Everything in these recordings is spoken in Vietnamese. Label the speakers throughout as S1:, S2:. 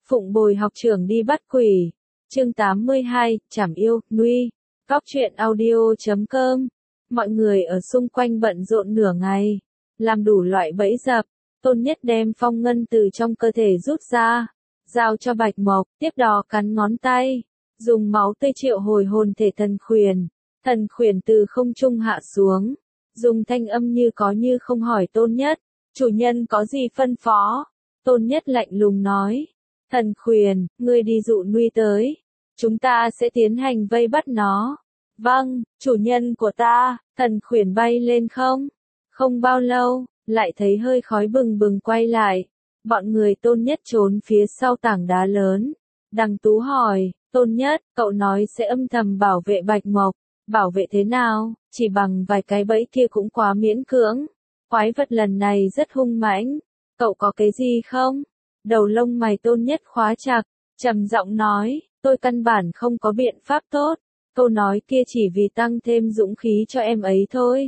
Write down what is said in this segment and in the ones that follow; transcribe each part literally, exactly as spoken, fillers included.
S1: Phụng bồi học trưởng đi bắt quỷ. Chương tám mươi hai, Trảm yêu, Nuy. Góc truyện audio chấm com. Mọi người ở xung quanh bận rộn nửa ngày, làm đủ loại bẫy dập. Tôn Nhất đem phong ngân từ trong cơ thể rút ra, giao cho Bạch Mộc, tiếp đó cắn ngón tay, dùng máu tươi triệu hồi hồn thể thần khuyển. Thần khuyển từ không trung hạ xuống, dùng thanh âm như có như không hỏi Tôn Nhất, chủ nhân có gì phân phó? Tôn Nhất lạnh lùng nói, thần khuyển, ngươi đi dụ Nuy tới, chúng ta sẽ tiến hành vây bắt nó. Vâng, chủ nhân của ta. Thần khuyển bay lên không? Không bao lâu, lại thấy hơi khói bừng bừng quay lại. Bọn người Tôn Nhất trốn phía sau tảng đá lớn. Đằng Tú hỏi, Tôn Nhất, cậu nói sẽ âm thầm bảo vệ Bạch Mộc. Bảo vệ thế nào? Chỉ bằng vài cái bẫy kia cũng quá miễn cưỡng. Quái vật lần này rất hung mãnh. Cậu có cái gì không? Đầu lông mày Tôn Nhất khóa chặt, trầm giọng nói, tôi căn bản không có biện pháp tốt. Câu nói kia chỉ vì tăng thêm dũng khí cho em ấy thôi.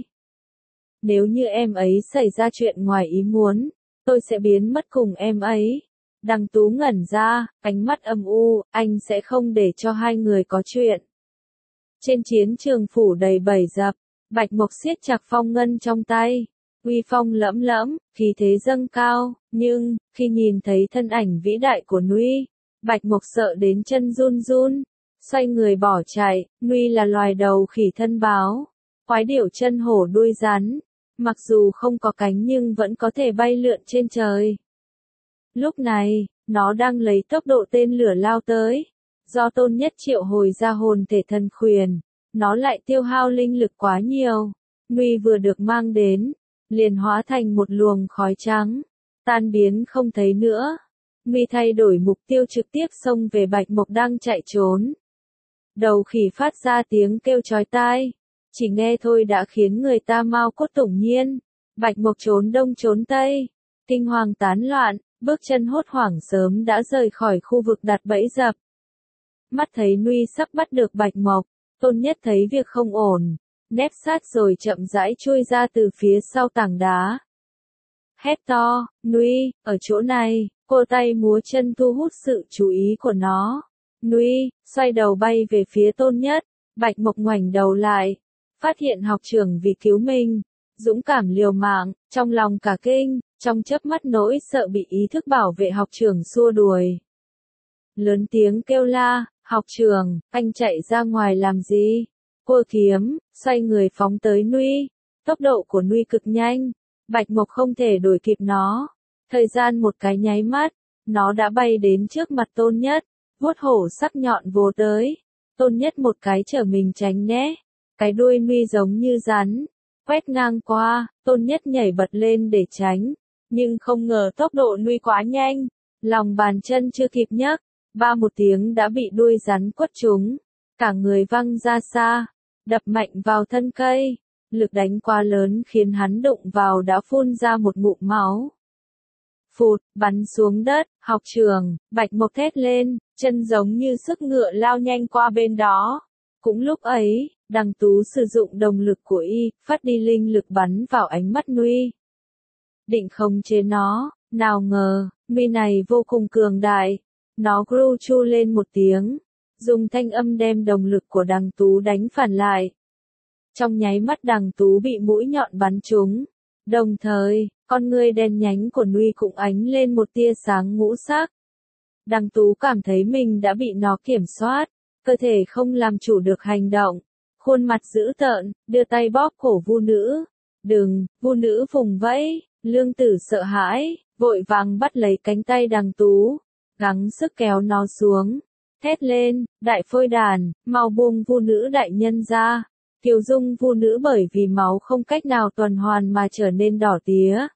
S1: Nếu như em ấy xảy ra chuyện ngoài ý muốn, tôi sẽ biến mất cùng em ấy. Đằng Tú ngẩn ra, ánh mắt âm u, anh sẽ không để cho hai người có chuyện. Trên chiến trường phủ đầy bầy dập, Bạch Mộc siết chặt phong ngân trong tay. Uy phong lẫm lẫm, khí thế dâng cao, nhưng, khi nhìn thấy thân ảnh vĩ đại của Nuy, Bạch Mộc sợ đến chân run run. Xoay người bỏ chạy. Nuy là loài đầu khỉ thân báo, quái điểu chân hổ đuôi rắn, mặc dù không có cánh nhưng vẫn có thể bay lượn trên trời. Lúc này, nó đang lấy tốc độ tên lửa lao tới. Do Tôn Nhất triệu hồi ra hồn thể thần khuyển, nó lại tiêu hao linh lực quá nhiều. Nuy vừa được mang đến, liền hóa thành một luồng khói trắng, tan biến không thấy nữa. Nuy thay đổi mục tiêu trực tiếp xông về Bạch Mộc đang chạy trốn. Đầu khỉ phát ra tiếng kêu chói tai, chỉ nghe thôi đã khiến người ta mau cốt tủng nhiên. Bạch Mộc trốn đông trốn tây, kinh hoàng tán loạn, bước chân hốt hoảng sớm đã rời khỏi khu vực đặt bẫy dập. Mắt thấy Nuy sắp bắt được Bạch Mộc, Tôn Nhất thấy việc không ổn, nép sát rồi chậm rãi chui ra từ phía sau tảng đá. Hét to, Nuy, ở chỗ này, cô tay múa chân thu hút sự chú ý của nó. Nuy, xoay đầu bay về phía Tôn Nhất. Bạch Mộc ngoảnh đầu lại, phát hiện học trưởng vì cứu mình, dũng cảm liều mạng, trong lòng cả kinh, trong chớp mắt nỗi sợ bị ý thức bảo vệ học trưởng xua đuổi. Lớn tiếng kêu la, học trưởng, anh chạy ra ngoài làm gì? Cô kiếm, xoay người phóng tới Nuy. Tốc độ của Nuy cực nhanh, Bạch Mộc không thể đuổi kịp nó. Thời gian một cái nháy mắt, nó đã bay đến trước mặt Tôn Nhất. Vuốt hổ sắc nhọn vồ tới. Tôn Nhất một cái trở mình tránh né. Cái đuôi Nuy giống như rắn, quét ngang qua. Tôn Nhất nhảy bật lên để tránh, nhưng không ngờ tốc độ Nuy quá nhanh, lòng bàn chân chưa kịp nhấc, ba một tiếng đã bị đuôi rắn quất trúng, cả người văng ra xa, đập mạnh vào thân cây. Lực đánh quá lớn khiến hắn đụng vào đã phun ra một ngụm máu. Phụt, bắn xuống đất. Học trưởng, Bạch Mộc thét lên, chân giống như sức ngựa lao nhanh qua bên đó. Cũng lúc ấy, Đằng Tú sử dụng đồng lực của y, phát đi linh lực bắn vào ánh mắt Nuy. Định khống chế nó, nào ngờ, Nuy này vô cùng cường đại. Nó gru chu lên một tiếng, dùng thanh âm đem đồng lực của Đằng Tú đánh phản lại. Trong nháy mắt Đằng Tú bị mũi nhọn bắn trúng. Đồng thời, con ngươi đen nhánh của Nuy cũng ánh lên một tia sáng ngũ sắc. Đằng Tú cảm thấy mình đã bị nó kiểm soát, cơ thể không làm chủ được hành động. Khuôn mặt dữ tợn, đưa tay bóp cổ Vu Nữ. Đừng, Vu Nữ vùng vẫy, Lương Tử sợ hãi, vội vàng bắt lấy cánh tay Đằng Tú, gắng sức kéo nó xuống. Thét lên, đại phôi đàn, mau buông Vu Nữ đại nhân ra. Kiều dung Vu Nữ bởi vì máu không cách nào tuần hoàn mà trở nên đỏ tía.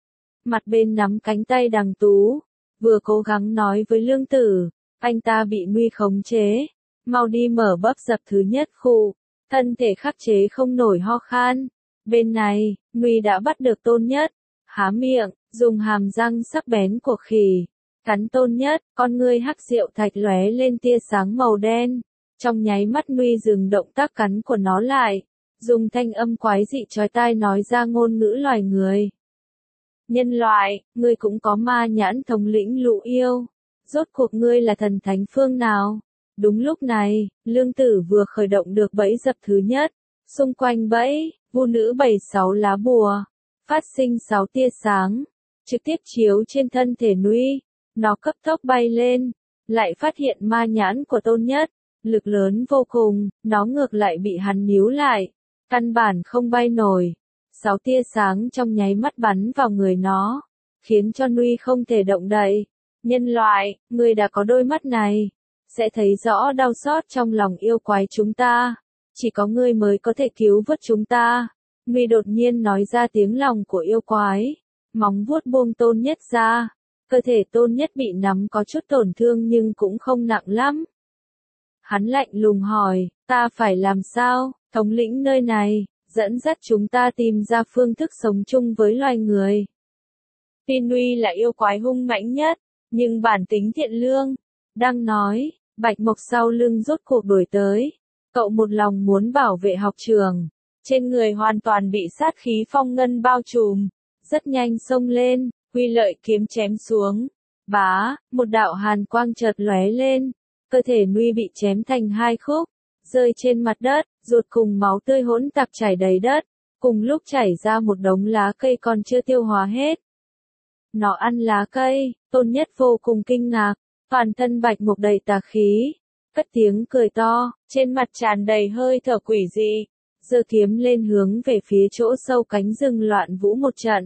S1: Mặt bên nắm cánh tay Đằng Tú, vừa cố gắng nói với Lương Tử, anh ta bị Nuy khống chế, mau đi mở bấp dập thứ nhất khu, thân thể khắc chế không nổi ho khan. Bên này, Nuy đã bắt được Tôn Nhất, há miệng, dùng hàm răng sắc bén của khỉ, cắn Tôn Nhất, con ngươi hắc diệu thạch lóe lên tia sáng màu đen. Trong nháy mắt Nuy dừng động tác cắn của nó lại, dùng thanh âm quái dị chói tai nói ra ngôn ngữ loài người. Nhân loại, ngươi cũng có ma nhãn thống lĩnh lũ yêu. Rốt cuộc ngươi là thần thánh phương nào? Đúng lúc này, Lương Tử vừa khởi động được bẫy dập thứ nhất. Xung quanh bẫy, vu nữ bày sáu lá bùa, phát sinh sáu tia sáng, trực tiếp chiếu trên thân thể Nui. Nó cấp tốc bay lên, lại phát hiện ma nhãn của Tôn Nhất, lực lớn vô cùng, nó ngược lại bị hắn níu lại, căn bản không bay nổi. Sáu tia sáng trong nháy mắt bắn vào người nó, khiến cho Nui không thể động đậy. Nhân loại, ngươi đã có đôi mắt này, sẽ thấy rõ đau xót trong lòng yêu quái chúng ta. Chỉ có ngươi mới có thể cứu vớt chúng ta. Nui đột nhiên nói ra tiếng lòng của yêu quái, móng vuốt buông Tôn Nhất ra. Cơ thể Tôn Nhất bị nắm có chút tổn thương nhưng cũng không nặng lắm. Hắn lạnh lùng hỏi, ta phải làm sao, thống lĩnh nơi này, dẫn dắt chúng ta tìm ra phương thức sống chung với loài người. Tuy Nui là yêu quái hung mãnh nhất, nhưng bản tính thiện lương. Đang nói, Bạch Mộc sau lưng rốt cuộc đuổi tới. Cậu một lòng muốn bảo vệ học trường. Trên người hoàn toàn bị sát khí phong ngân bao trùm. Rất nhanh xông lên, huy lợi kiếm chém xuống. Bá, một đạo hàn quang chợt lóe lên. Cơ thể Nui bị chém thành hai khúc, rơi trên mặt đất, ruột cùng máu tươi hỗn tạp chảy đầy đất. Cùng lúc chảy ra một đống lá cây còn chưa tiêu hóa hết. Nó ăn lá cây, Tôn Nhất vô cùng kinh ngạc, toàn thân Bạch Mộc đầy tà khí, cất tiếng cười to, trên mặt tràn đầy hơi thở quỷ dị, giơ kiếm lên hướng về phía chỗ sâu cánh rừng loạn vũ một trận.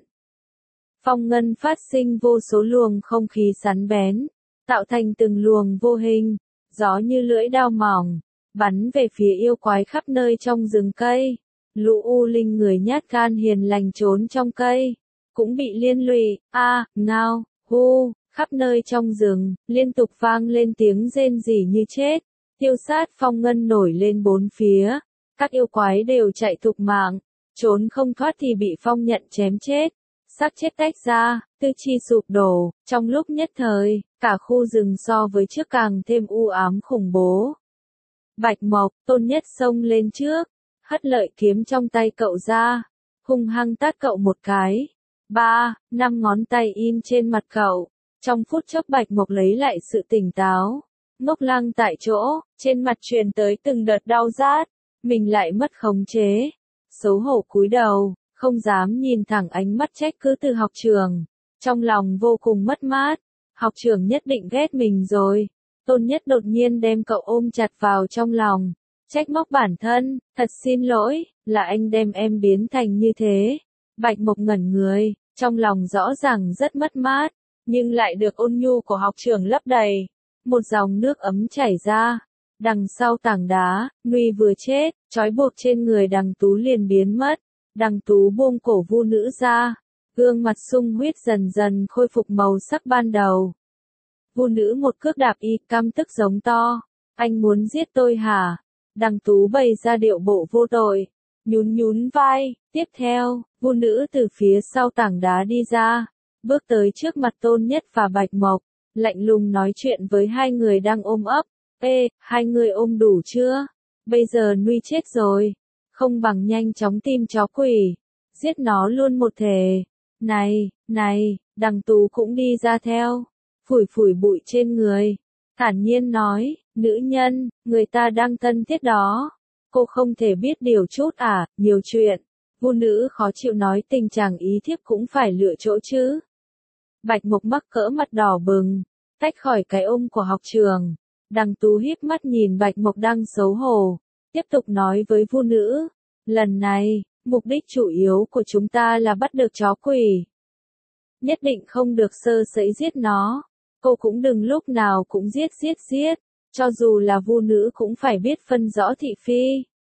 S1: Phong ngân phát sinh vô số luồng không khí sắn bén, tạo thành từng luồng vô hình, gió như lưỡi dao mỏng, bắn về phía yêu quái khắp nơi trong rừng cây. Lũ u linh người nhát gan hiền lành trốn trong cây, cũng bị liên lụy. A, ngao, hu, khắp nơi trong rừng, liên tục vang lên tiếng rên rỉ như chết. Tiêu sát phong ngân nổi lên bốn phía, các yêu quái đều chạy thục mạng, trốn không thoát thì bị phong nhận chém chết. Xác chết tách ra, tư chi sụp đổ, trong lúc nhất thời, cả khu rừng so với trước càng thêm u ám khủng bố. Bạch Mộc, Tôn Nhất xông lên trước, hất lợi kiếm trong tay cậu ra, hung hăng tát cậu một cái. Ba, năm ngón tay in trên mặt cậu. Trong phút chốc Bạch Mộc lấy lại sự tỉnh táo, ngốc lăng tại chỗ, trên mặt truyền tới từng đợt đau rát, mình lại mất khống chế, xấu hổ cúi đầu, không dám nhìn thẳng ánh mắt trách cứ từ học trường, trong lòng vô cùng mất mát, học trưởng nhất định ghét mình rồi. Tôn Nhất đột nhiên đem cậu ôm chặt vào trong lòng, trách móc bản thân, thật xin lỗi, là anh đem em biến thành như thế. Bạch Mộc ngẩn người, trong lòng rõ ràng rất mất mát, nhưng lại được ôn nhu của học trưởng lấp đầy. Một dòng nước ấm chảy ra, đằng sau tảng đá, Nui vừa chết, trói buộc trên người Đằng Tú liền biến mất. Đằng Tú buông cổ vu nữ ra, gương mặt sung huyết dần dần khôi phục màu sắc ban đầu. Vu nữ một cước đạp y, căm tức giống to, anh muốn giết tôi hả? Đằng Tú bày ra điệu bộ vô tội, nhún nhún vai. Tiếp theo, vu nữ từ phía sau tảng đá đi ra, bước tới trước mặt Tôn Nhất và Bạch Mộc, lạnh lùng nói chuyện với hai người đang ôm ấp. Ê, hai người ôm đủ chưa? Bây giờ Nui chết rồi, không bằng nhanh chóng tìm chó quỷ, giết nó luôn một thể. Này, này, Đằng Tú cũng đi ra theo, phủi phủi bụi trên người, thản nhiên nói, nữ nhân, người ta đang thân thiết đó, cô không thể biết điều chút à, nhiều chuyện. Vu nữ khó chịu nói tình chàng ý thiếp cũng phải lựa chỗ chứ. Bạch Mộc mắc cỡ mặt đỏ bừng, tách khỏi cái ôm của học trường. Đằng Tú híp mắt nhìn Bạch Mộc đang xấu hổ, tiếp tục nói với vu nữ, lần này, mục đích chủ yếu của chúng ta là bắt được chó quỷ. Nhất định không được sơ sẩy giết nó, cô cũng đừng lúc nào cũng giết giết giết, cho dù là vu nữ cũng phải biết phân rõ thị phi.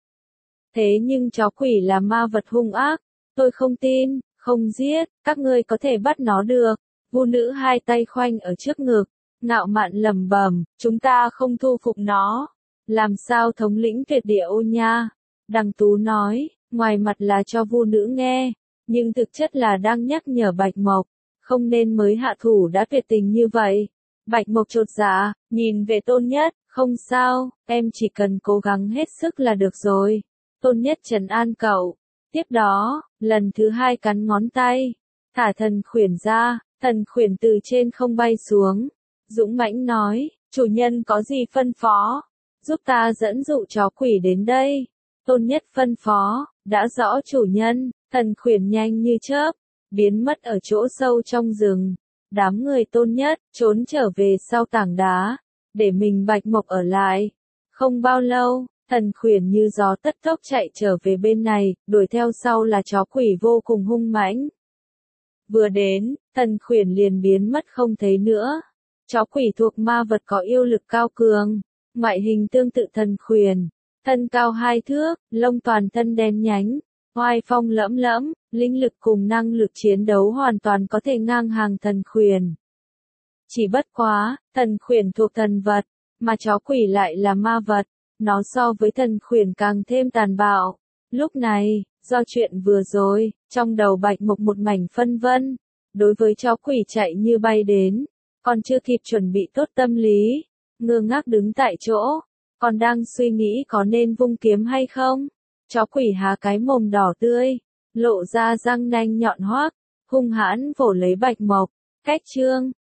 S1: Thế nhưng chó quỷ là ma vật hung ác, tôi không tin, không giết, các ngươi có thể bắt nó được. Vu nữ hai tay khoanh ở trước ngực, ngạo mạn lẩm bẩm, chúng ta không thu phục nó. Làm sao thống lĩnh tuyệt địa ô nha? Đằng Tú nói, ngoài mặt là cho vu nữ nghe, nhưng thực chất là đang nhắc nhở Bạch Mộc, không nên mới hạ thủ đã tuyệt tình như vậy. Bạch Mộc chột dạ, nhìn về Tôn Nhất, không sao, em chỉ cần cố gắng hết sức là được rồi. Tôn Nhất trấn an cậu. Tiếp đó, lần thứ hai cắn ngón tay, thả thần khuyển ra, thần khuyển từ trên không bay xuống, dũng mãnh nói, chủ nhân có gì phân phó, giúp ta dẫn dụ chó quỷ đến đây. Tôn Nhất phân phó, đã rõ chủ nhân. Thần Khuyển nhanh như chớp, biến mất ở chỗ sâu trong rừng. Đám người Tôn Nhất trốn trở về sau tảng đá, để mình Bạch Mộc ở lại. Không bao lâu, Thần Khuyển như gió tất tốc chạy trở về bên này, đuổi theo sau là chó quỷ vô cùng hung mãnh. Vừa đến, Thần Khuyển liền biến mất không thấy nữa. Chó quỷ thuộc ma vật có yêu lực cao cường, ngoại hình tương tự Thần Khuyển, thân cao hai thước, lông toàn thân đen nhánh, oai phong lẫm lẫm, linh lực cùng năng lực chiến đấu hoàn toàn có thể ngang hàng Thần Khuyển. Chỉ bất quá, Thần Khuyển thuộc thần vật, mà chó quỷ lại là ma vật, nó so với Thần Khuyển càng thêm tàn bạo. Lúc này, do chuyện vừa rồi, trong đầu Bạch Mộc một mảnh phân vân, đối với chó quỷ chạy như bay đến, còn chưa kịp chuẩn bị tốt tâm lý, ngơ ngác đứng tại chỗ, còn đang suy nghĩ có nên vung kiếm hay không. Chó quỷ há cái mồm đỏ tươi, lộ ra răng nanh nhọn hoác, hung hãn vồ lấy Bạch Mộc. Cách chương